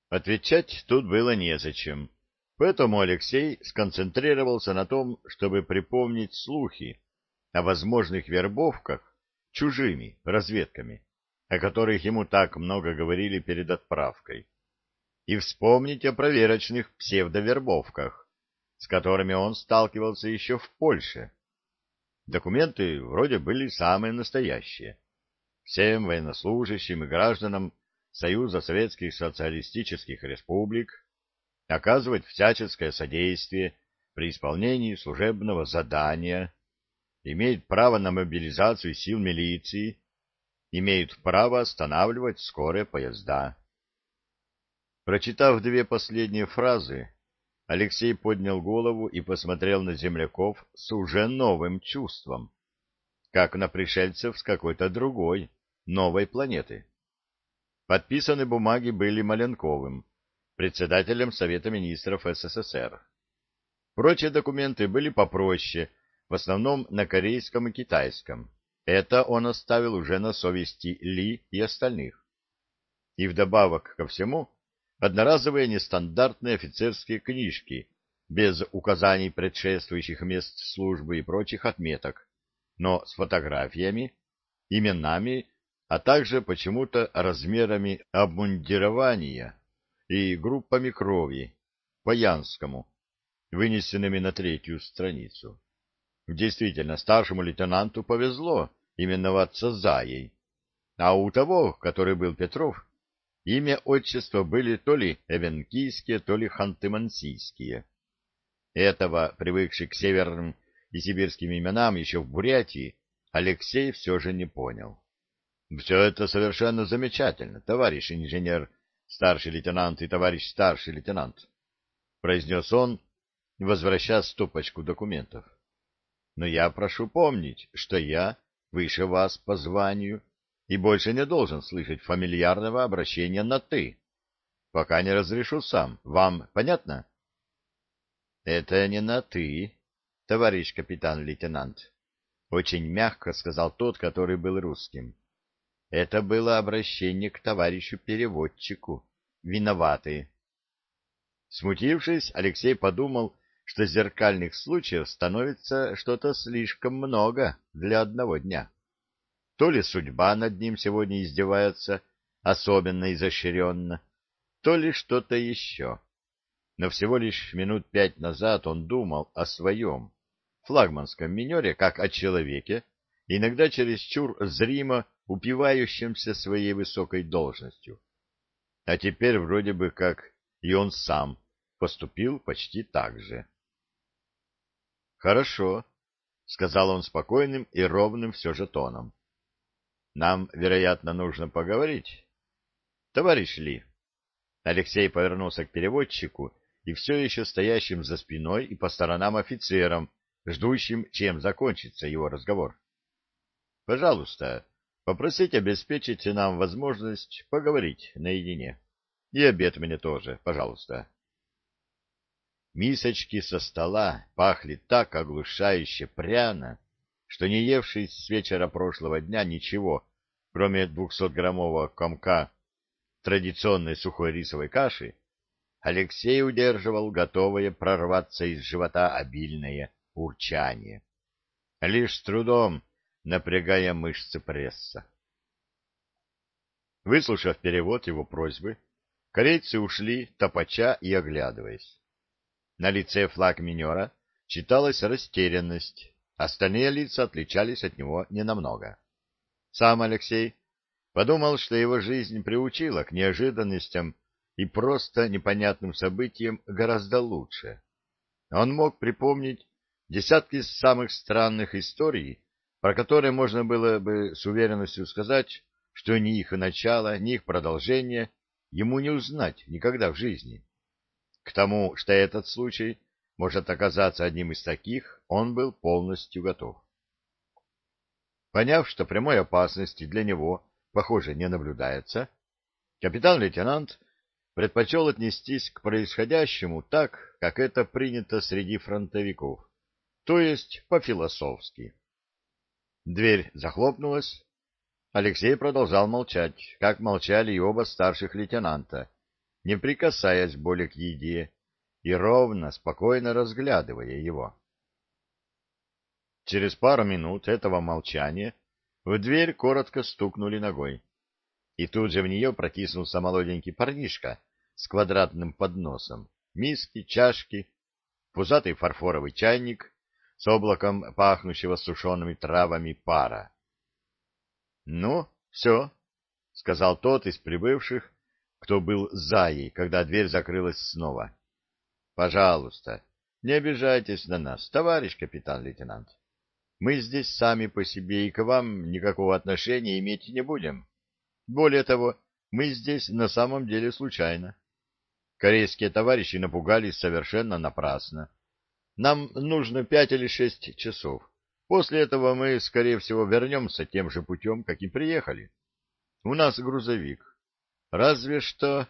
Отвечать тут было незачем, поэтому Алексей сконцентрировался на том, чтобы припомнить слухи о возможных вербовках чужими разведками, о которых ему так много говорили перед отправкой, и вспомнить о проверочных псевдовербовках, с которыми он сталкивался еще в Польше. Документы вроде были самые настоящие. Всем военнослужащим и гражданам Союза Советских Социалистических Республик оказывать всяческое содействие при исполнении служебного задания, имеют право на мобилизацию сил милиции, имеют право останавливать скорые поезда. Прочитав две последние фразы, Алексей поднял голову и посмотрел на земляков с уже новым чувством, как на пришельцев с какой-то другой, новой планеты. Подписаны бумаги были Маленковым, председателем Совета министров СССР. Прочие документы были попроще, в основном на корейском и китайском. Это он оставил уже на совести Ли и остальных. И вдобавок ко всему, одноразовые нестандартные офицерские книжки, без указаний предшествующих мест службы и прочих отметок, но с фотографиями, именами, а также почему-то размерами обмундирования и группами крови по Янскому, вынесенными на третью страницу. Действительно, старшему лейтенанту повезло именоваться Заей, а у того, который был Петров, имя, отчество были то ли эвенкийские, то ли ханты-мансийские. Этого, привыкший к северным и сибирским именам еще в Бурятии, Алексей все же не понял. Все это совершенно замечательно, товарищ инженер, старший лейтенант и товарищ старший лейтенант, произнес он, возвращая стопочку документов. Но я прошу помнить, что я выше вас по званию и больше не должен слышать фамильярного обращения на «ты», пока не разрешу сам. Вам понятно? — Это не на «ты», товарищ капитан-лейтенант, — очень мягко сказал тот, который был русским. Это было обращение к товарищу-переводчику. Виноваты. Смутившись, Алексей подумал, что зеркальных случаев становится что-то слишком много для одного дня. То ли судьба над ним сегодня издевается особенно изощренно, то ли что-то еще. Но всего лишь минут 5 назад он думал о своем флагманском минере как о человеке, иногда чересчур зримо упивающимся своей высокой должностью. А теперь вроде бы как и он сам поступил почти так же. «Хорошо», — сказал он спокойным и ровным все же тоном. «Нам, вероятно, нужно поговорить. Товарищ Ли». Алексей повернулся к переводчику и все еще стоящим за спиной и по сторонам офицерам, ждущим, чем закончится его разговор. «Пожалуйста, попросите обеспечить нам возможность поговорить наедине. И обед мне тоже, пожалуйста». Мисочки со стола пахли так оглушающе пряно, что не евший с вечера прошлого дня ничего, кроме 200-граммового комка традиционной сухой рисовой каши, Алексей удерживал готовое прорваться из живота обильное урчание, лишь с трудом напрягая мышцы пресса. Выслушав перевод его просьбы, корейцы ушли, топача и оглядываясь. На лице флагминера читалась растерянность, остальные лица отличались от него ненамного. Сам Алексей подумал, что его жизнь приучила к неожиданностям и просто непонятным событиям гораздо лучше. Он мог припомнить десятки самых странных историй, про которые можно было бы с уверенностью сказать, что ни их начало, ни их продолжение ему не узнать никогда в жизни. К тому, что этот случай может оказаться одним из таких, он был полностью готов. Поняв, что прямой опасности для него, похоже, не наблюдается, капитан-лейтенант предпочел отнестись к происходящему так, как это принято среди фронтовиков, то есть по-философски. Дверь захлопнулась. Алексей продолжал молчать, как молчали и оба старших лейтенанта, не прикасаясь более к еде и ровно, спокойно разглядывая его. Через пару минут этого молчания в дверь коротко стукнули ногой, и тут же в нее протиснулся молоденький парнишка с квадратным подносом, миски, чашки, пузатый фарфоровый чайник с облаком пахнущего сушеными травами пара. — Ну, все, — сказал тот из прибывших, кто был заей, когда дверь закрылась снова. — Пожалуйста, не обижайтесь на нас, товарищ капитан-лейтенант. Мы здесь сами по себе и к вам никакого отношения иметь не будем. Более того, мы здесь на самом деле случайно. Корейские товарищи напугались совершенно напрасно. Нам нужно 5 или 6 часов. После этого мы, скорее всего, вернемся тем же путем, как и приехали. У нас грузовик. Разве что...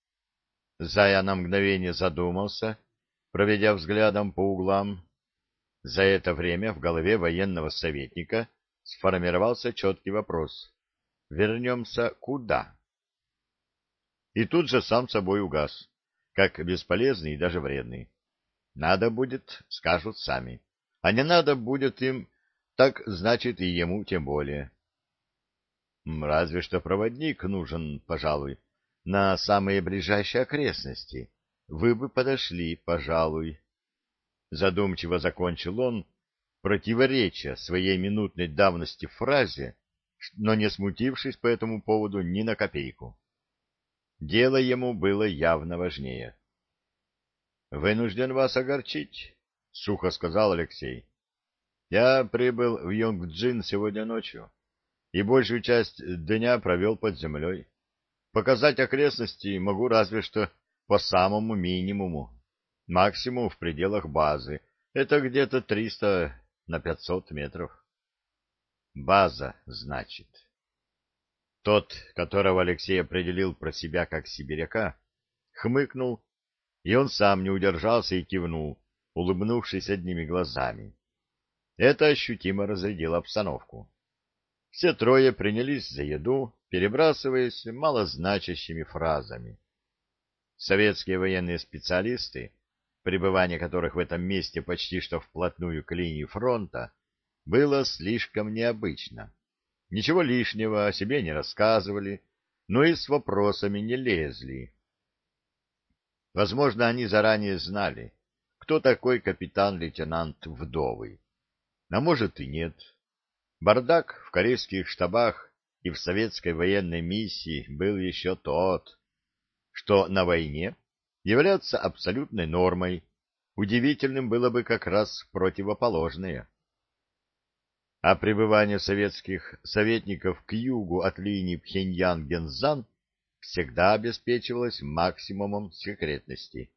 Зая на мгновение задумался, проведя взглядом по углам. За это время в голове военного советника сформировался четкий вопрос. Вернемся куда? И тут же сам собой угас, как бесполезный и даже вредный. Надо будет, скажут сами. А не надо будет им, так значит и ему тем более. Разве что проводник нужен, пожалуй, на самые ближайшие окрестности. Вы бы подошли, пожалуй. Задумчиво закончил он, противореча своей минутной давности фразе, но не смутившись по этому поводу ни на копейку. Дело ему было явно важнее. — Вынужден вас огорчить, — сухо сказал Алексей. — Я прибыл в Йонгджин сегодня ночью и большую часть дня провел под землей. Показать окрестности могу разве что по самому минимуму, максимум в пределах базы. Это где-то 300 на 500 метров. База, значит. Тот, которого Алексей определил про себя как сибиряка, хмыкнул, и он сам не удержался и кивнул, улыбнувшись одними глазами. Это ощутимо разрядило обстановку. Все трое принялись за еду, перебрасываясь малозначащими фразами. Советские военные специалисты, пребывание которых в этом месте почти что вплотную к линии фронта, было слишком необычно. Ничего лишнего о себе не рассказывали, но и с вопросами не лезли. Возможно, они заранее знали, кто такой капитан-лейтенант Вдовый. А может и нет. Бардак в корейских штабах и в советской военной миссии был еще тот, что на войне является абсолютной нормой. Удивительным было бы как раз противоположное. А пребывание советских советников к югу от линии Пхеньян-Гензан всегда обеспечивалось максимумом секретности.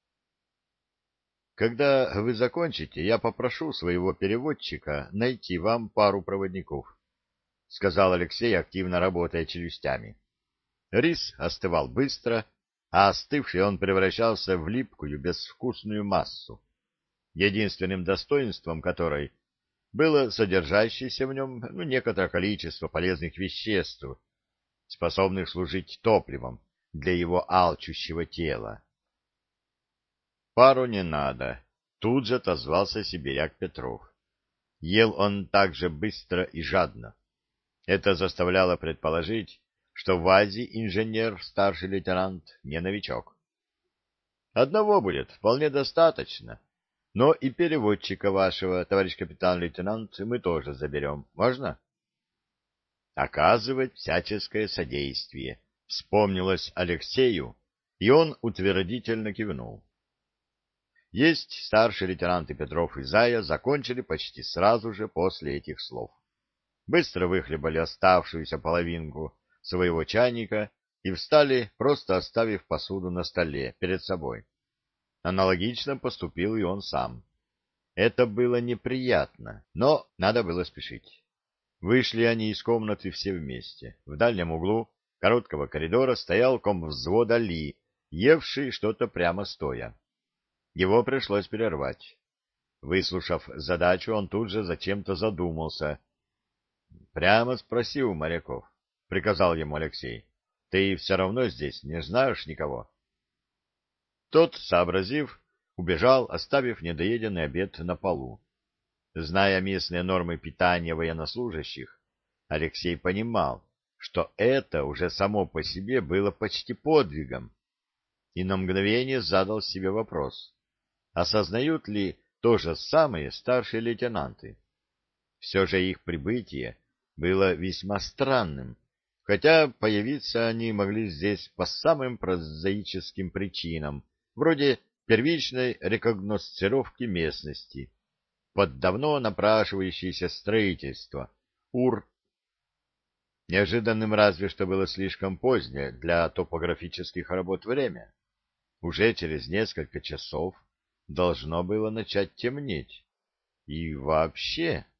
Когда вы закончите, я попрошу своего переводчика найти вам пару проводников, — сказал Алексей, активно работая челюстями. Рис остывал быстро, а остывший он превращался в липкую, безвкусную массу, единственным достоинством которой было содержащееся в нем некоторое количество полезных веществ, способных служить топливом для его алчущего тела. Пару не надо, тут же отозвался сибиряк Петров. Ел он так же быстро и жадно. Это заставляло предположить, что в Азии инженер, старший лейтенант, не новичок. Одного будет вполне достаточно, но и переводчика вашего, товарищ капитан-лейтенант, мы тоже заберем. Можно? Оказывать всяческое содействие, вспомнилось Алексею, и он утвердительно кивнул. Есть старший лейтенанты Петров и Зая закончили почти сразу же после этих слов. Быстро выхлебали оставшуюся половинку своего чайника и встали, просто оставив посуду на столе перед собой. Аналогично поступил и он сам. Это было неприятно, но надо было спешить. Вышли они из комнаты все вместе. В дальнем углу короткого коридора стоял комвзвода Ли, евший что-то прямо стоя. Его пришлось прервать. Выслушав задачу, он тут же зачем-то задумался. — Прямо спроси у моряков, — приказал ему Алексей. — Ты все равно здесь не знаешь никого. Тот, сообразив, убежал, оставив недоеденный обед на полу. Зная местные нормы питания военнослужащих, Алексей понимал, что это уже само по себе было почти подвигом, и на мгновение задал себе вопрос, осознают ли то же самое старшие лейтенанты. Все же их прибытие было весьма странным, хотя появиться они могли здесь по самым прозаическим причинам, вроде первичной рекогносцировки местности, под давно напрашивающееся строительство, неожиданным разве что было слишком позднее для топографических работ время. Уже через несколько часов должно было начать темнеть. И вообще...